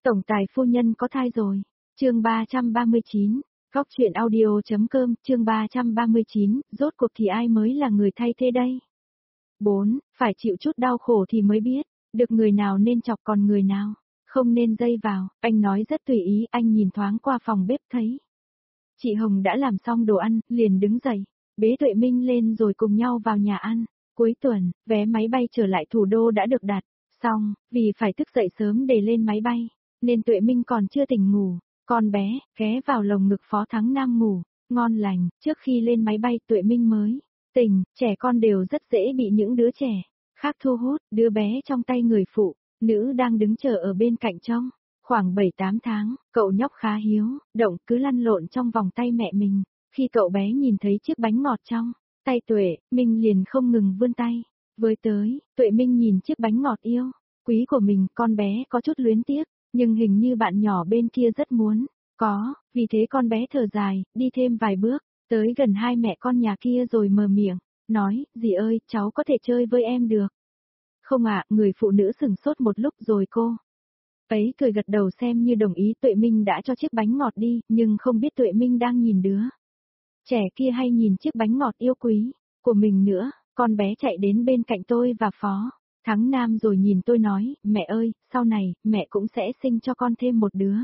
Tổng tài phu nhân có thai rồi. Chương 339. Góc truyện audio.com, chương 339, rốt cuộc thì ai mới là người thay thế đây? 4. Phải chịu chút đau khổ thì mới biết, được người nào nên chọc còn người nào không nên dây vào. Anh nói rất tùy ý, anh nhìn thoáng qua phòng bếp thấy chị Hồng đã làm xong đồ ăn, liền đứng dậy, bế Tuệ Minh lên rồi cùng nhau vào nhà ăn. Cuối tuần, vé máy bay trở lại thủ đô đã được đặt xong, vì phải thức dậy sớm để lên máy bay, nên Tuệ Minh còn chưa tỉnh ngủ. Con bé, ghé vào lồng ngực Phó Thắng Nam ngủ, ngon lành. Trước khi lên máy bay Tuệ Minh mới tỉnh. Trẻ con đều rất dễ bị những đứa trẻ khác thu hút. Đứa bé trong tay người phụ nữ đang đứng chờ ở bên cạnh trông. Khoảng 7-8 tháng, cậu nhóc khá hiếu động, cứ lăn lộn trong vòng tay mẹ mình. Khi cậu bé nhìn thấy chiếc bánh ngọt trong tay Tuệ Minh liền không ngừng vươn tay với tới. Tuệ Minh nhìn chiếc bánh ngọt yêu quý của mình, con bé có chút luyến tiếc, nhưng hình như bạn nhỏ bên kia rất muốn có, vì thế con bé thở dài, đi thêm vài bước, tới gần hai mẹ con nhà kia rồi mở miệng, nói, dì ơi, cháu có thể chơi với em được không ạ? Người phụ nữ sửng sốt một lúc rồi cô ấy cười gật đầu xem như đồng ý. Tuệ Minh đã cho chiếc bánh ngọt đi, nhưng không biết Tuệ Minh đang nhìn đứa trẻ kia hay nhìn chiếc bánh ngọt yêu quý của mình nữa. Con bé chạy đến bên cạnh tôi và Phó Thắng Nam rồi nhìn tôi nói, mẹ ơi, sau này, mẹ cũng sẽ sinh cho con thêm một đứa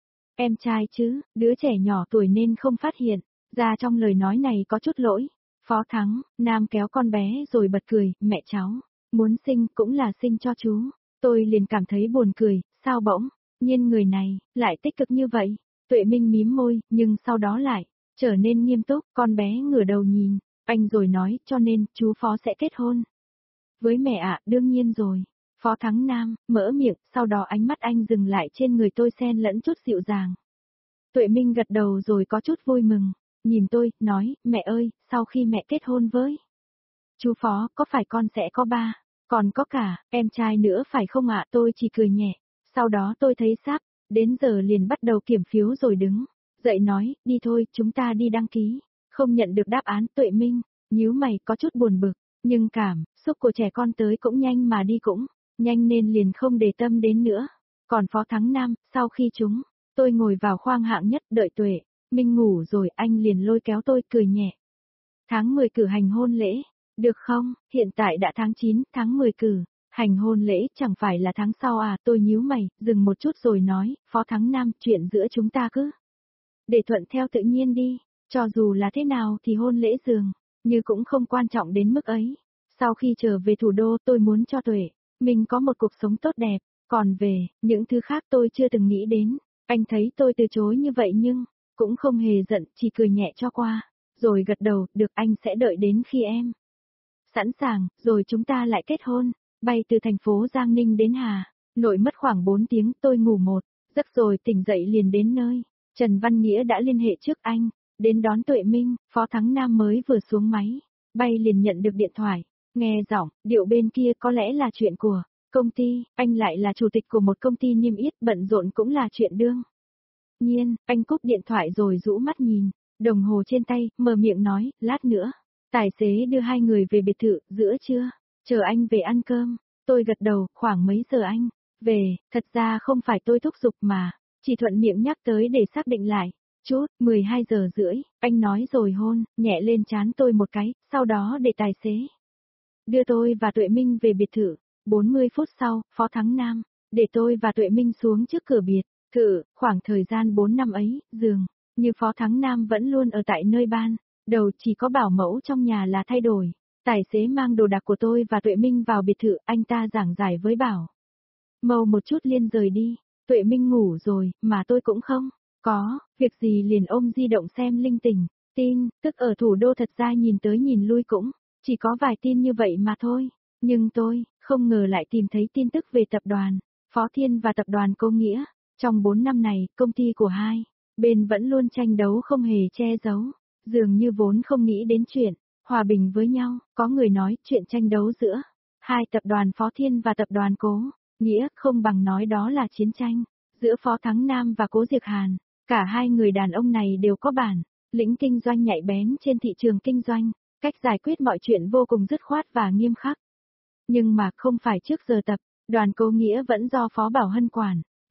em trai chứ. Đứa trẻ nhỏ tuổi nên không phát hiện ra trong lời nói này có chút lỗi. Phó Thắng Nam kéo con bé rồi bật cười, mẹ cháu muốn sinh cũng là sinh cho chú. Tôi liền cảm thấy buồn cười, sao bỗng nhiên người này lại tích cực như vậy. Tuệ Minh mím môi, nhưng sau đó lại trở nên nghiêm túc. Con bé ngửa đầu nhìn anh rồi nói, cho nên chú Phó sẽ kết hôn với mẹ ạ? Đương nhiên rồi. Phó Thắng Nam mở miệng, sau đó ánh mắt anh dừng lại trên người tôi xen lẫn chút dịu dàng. Tuệ Minh gật đầu rồi có chút vui mừng, nhìn tôi, nói, mẹ ơi, sau khi mẹ kết hôn với chú Phó, có phải con sẽ có ba, còn có cả em trai nữa phải không ạ? Tôi chỉ cười nhẹ, sau đó tôi thấy sắp đến giờ liền bắt đầu kiểm phiếu rồi đứng dậy nói, đi thôi, chúng ta đi đăng ký. Không nhận được đáp án. Tuệ Minh nhíu mày có chút buồn bực, nhưng cảm xúc của trẻ con tới cũng nhanh mà đi cũng nhanh nên liền không để tâm đến nữa. Còn Phó Thắng Nam, sau khi tôi ngồi vào khoang hạng nhất đợi Tuệ Minh ngủ rồi, anh liền lôi kéo tôi cười nhẹ. Tháng 10 cử hành hôn lễ, được không? Hiện tại đã tháng 9, tháng 10 cử hành hôn lễ chẳng phải là tháng sau à? Tôi nhíu mày, dừng một chút rồi nói, Phó Thắng Nam, chuyện giữa chúng ta cứ để thuận theo tự nhiên đi, cho dù là thế nào thì hôn lễ dường như cũng không quan trọng đến mức ấy. Sau khi trở về thủ đô tôi muốn cho Tuệ Minh có một cuộc sống tốt đẹp, còn về những thứ khác tôi chưa từng nghĩ đến. Anh thấy tôi từ chối như vậy nhưng cũng không hề giận, chỉ cười nhẹ cho qua, rồi gật đầu, được, anh sẽ đợi đến khi em sẵn sàng, rồi chúng ta lại kết hôn. Bay từ thành phố Giang Ninh đến Hà Nội mất khoảng 4 tiếng, tôi ngủ một giấc rồi tỉnh dậy liền đến nơi. Trần Văn Nghĩa đã liên hệ trước anh đến đón Tuệ Minh. Phó Thắng Nam mới vừa xuống máy bay liền nhận được điện thoại, nghe giọng điệu bên kia có lẽ là chuyện của công ty. Anh lại là chủ tịch của một công ty niêm yết, bận rộn cũng là chuyện đương nhiên. Anh cúp điện thoại rồi rũ mắt nhìn đồng hồ trên tay, mở miệng nói, lát nữa tài xế đưa hai người về biệt thự, giữa trưa chờ anh về ăn cơm. Tôi gật đầu, khoảng mấy giờ anh về? Thật ra không phải tôi thúc giục mà chỉ thuận miệng nhắc tới để xác định lại chút. 12 giờ rưỡi, anh nói rồi hôn nhẹ lên trán tôi một cái, sau đó để tài xế đưa tôi và Tuệ Minh về biệt thự. 40 phút sau, Phó Thắng Nam để tôi và Tuệ Minh xuống trước cửa biệt thự. Khoảng thời gian 4 năm ấy, dường như Phó Thắng Nam vẫn luôn ở tại nơi ban đầu, chỉ có bảo mẫu trong nhà là thay đổi. Tài xế mang đồ đạc của tôi và Tuệ Minh vào biệt thự, anh ta giảng giải với bảo mẫu một chút liền rời đi. Tuệ Minh ngủ rồi, mà tôi cũng không có việc gì liền ôm di động xem linh tinh tin tức ở thủ đô. Thật ra nhìn tới nhìn lui cũng chỉ có vài tin như vậy mà thôi, nhưng tôi không ngờ lại tìm thấy tin tức về tập đoàn Phó Thiên và tập đoàn Cô Nghĩa. Trong 4 năm này, công ty của hai bên vẫn luôn tranh đấu không hề che giấu, dường như vốn không nghĩ đến chuyện hòa bình với nhau. Có người nói chuyện tranh đấu giữa hai tập đoàn Phó Thiên và tập đoàn Cố Nghĩa không bằng nói đó là chiến tranh giữa Phó Thắng Nam và Cố Diệc Hàn. Cả hai người đàn ông này đều có bản lĩnh kinh doanh nhạy bén trên thị trường kinh doanh, cách giải quyết mọi chuyện vô cùng dứt khoát và nghiêm khắc. Nhưng mà không phải trước giờ tập đoàn Cố Nghĩa vẫn do Phó Bảo Hân quản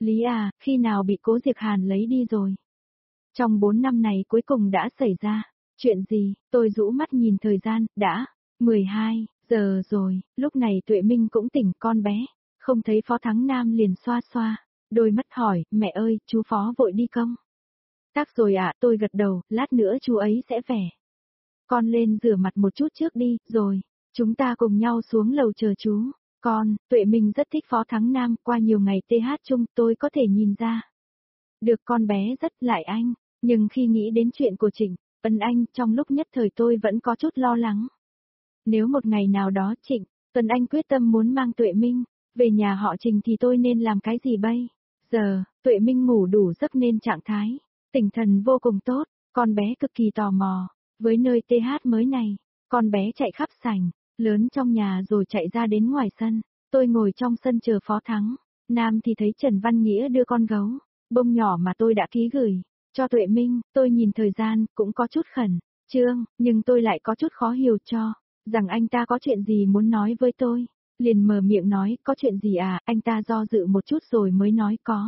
Lý à, khi nào bị Cố Diệc Hàn lấy đi rồi? Trong 4 năm này cuối cùng đã xảy ra. Chuyện gì? Tôi rũ mắt nhìn thời gian, đã 12 giờ rồi, lúc này Tuệ Minh cũng tỉnh con bé. Không thấy Phó Thắng Nam liền xoa xoa. Đôi mắt hỏi, mẹ ơi, chú Phó vội đi không? Tác rồi ạ, tôi gật đầu, lát nữa chú ấy sẽ về. Con lên rửa mặt một chút trước đi, rồi, chúng ta cùng nhau xuống lầu chờ chú. Tuệ Minh rất thích Phó Thắng Nam, qua nhiều ngày TH chung tôi có thể nhìn ra. Được con bé rất lại anh, nhưng khi nghĩ đến chuyện của Trịnh, Tuấn Anh trong lúc nhất thời tôi vẫn có chút lo lắng. Nếu một ngày nào đó Trịnh, Tuấn Anh quyết tâm muốn mang Tuệ Minh về nhà họ Trình thì tôi nên làm cái gì bây giờ? Tuệ Minh ngủ đủ giấc nên trạng thái tinh thần vô cùng tốt, con bé cực kỳ tò mò với nơi TH mới này. Con bé chạy khắp sảnh lớn trong nhà rồi chạy ra đến ngoài sân. Tôi ngồi trong sân chờ Phó Thắng Nam thì thấy Trần Văn Nghĩa đưa con gấu bông nhỏ mà tôi đã ký gửi cho Tuệ Minh. Tôi nhìn thời gian cũng có chút khẩn trương, nhưng tôi lại có chút khó hiểu cho rằng anh ta có chuyện gì muốn nói với tôi. Liền mở miệng nói, có chuyện gì à? Anh ta do dự một chút rồi mới nói có.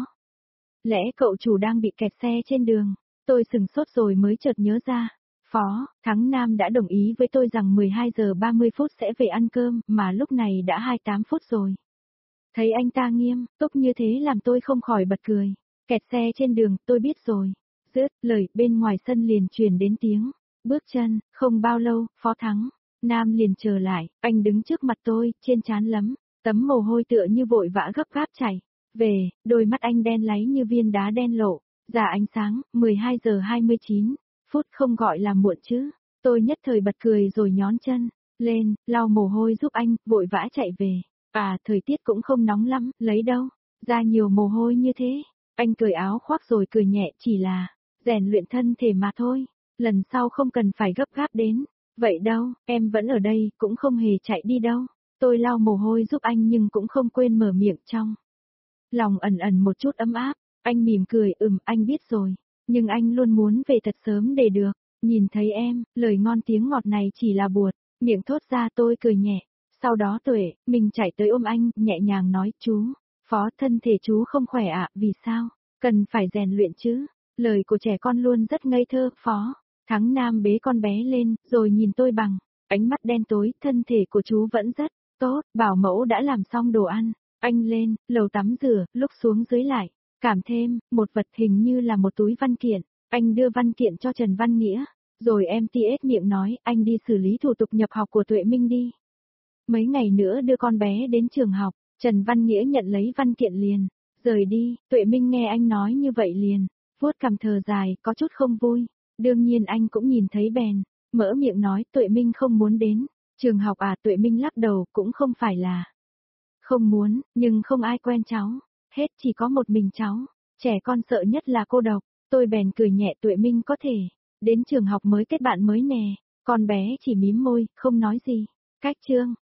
Lẽ cậu chủ đang bị kẹt xe trên đường? Tôi sừng sốt rồi mới chợt nhớ ra. Phó Thắng Nam đã đồng ý với tôi rằng 12 giờ 30 phút sẽ về ăn cơm, mà lúc này đã 28 phút rồi. Thấy anh ta nghiêm túc như thế làm tôi không khỏi bật cười. Kẹt xe trên đường, tôi biết rồi. Dứt lời, bên ngoài sân liền truyền đến tiếng bước chân. Không bao lâu, Phó Thắng Nam liền trở lại. Anh đứng trước mặt tôi, trên trán lấm tấm mồ hôi tựa như vội vã gấp gáp chảy về. Đôi mắt anh đen láy như viên đá đen lộ ra ánh sáng. 12 giờ 29 phút không gọi là muộn chứ? Tôi nhất thời bật cười rồi nhón chân lên, lau mồ hôi giúp anh, vội vã chạy về. À, thời tiết cũng không nóng lắm, lấy đâu ra nhiều mồ hôi như thế. Anh cởi áo khoác rồi cười nhẹ, chỉ là rèn luyện thân thể mà thôi. Lần sau không cần phải gấp gáp đến vậy đâu, em vẫn ở đây, cũng không hề chạy đi đâu. Tôi lau mồ hôi giúp anh nhưng cũng không quên mở miệng trong lòng ẩn ẩn một chút ấm áp. Anh mỉm cười, anh biết rồi. Nhưng anh luôn muốn về thật sớm để được nhìn thấy em. Lời ngon tiếng ngọt này chỉ là buột miệng thốt ra. Tôi cười nhẹ. Sau đó Tuệ mình chạy tới ôm anh, nhẹ nhàng nói, chú Phó, thân thể chú không khỏe ạ? Vì sao? Cần phải rèn luyện chứ. Lời của trẻ con luôn rất ngây thơ. Phó Thắng Nam bế con bé lên, rồi nhìn tôi bằng ánh mắt đen tối. Thân thể của chú vẫn rất tốt, bảo mẫu đã làm xong đồ ăn. Anh lên lầu tắm rửa, lúc xuống dưới lại cảm thêm một vật hình như là một túi văn kiện. Anh đưa văn kiện cho Trần Văn Nghĩa, rồi em tiết miệng nói, anh đi xử lý thủ tục nhập học của Tuệ Minh đi. Mấy ngày nữa đưa con bé đến trường học. Trần Văn Nghĩa nhận lấy văn kiện liền rời đi. Tuệ Minh nghe anh nói như vậy liền vuốt cằm thở dài, có chút không vui. Đương nhiên anh cũng nhìn thấy bèn mở miệng nói, Tuệ Minh không muốn đến trường học à? Tuệ Minh lắc đầu, cũng không phải là không muốn, nhưng không ai quen cháu hết, chỉ có một mình cháu. Trẻ con sợ nhất là cô độc. Tôi bèn cười nhẹ, Tuệ Minh có thể đến trường học mới kết bạn mới nè. Con bé chỉ mím môi, không nói gì. Cách chương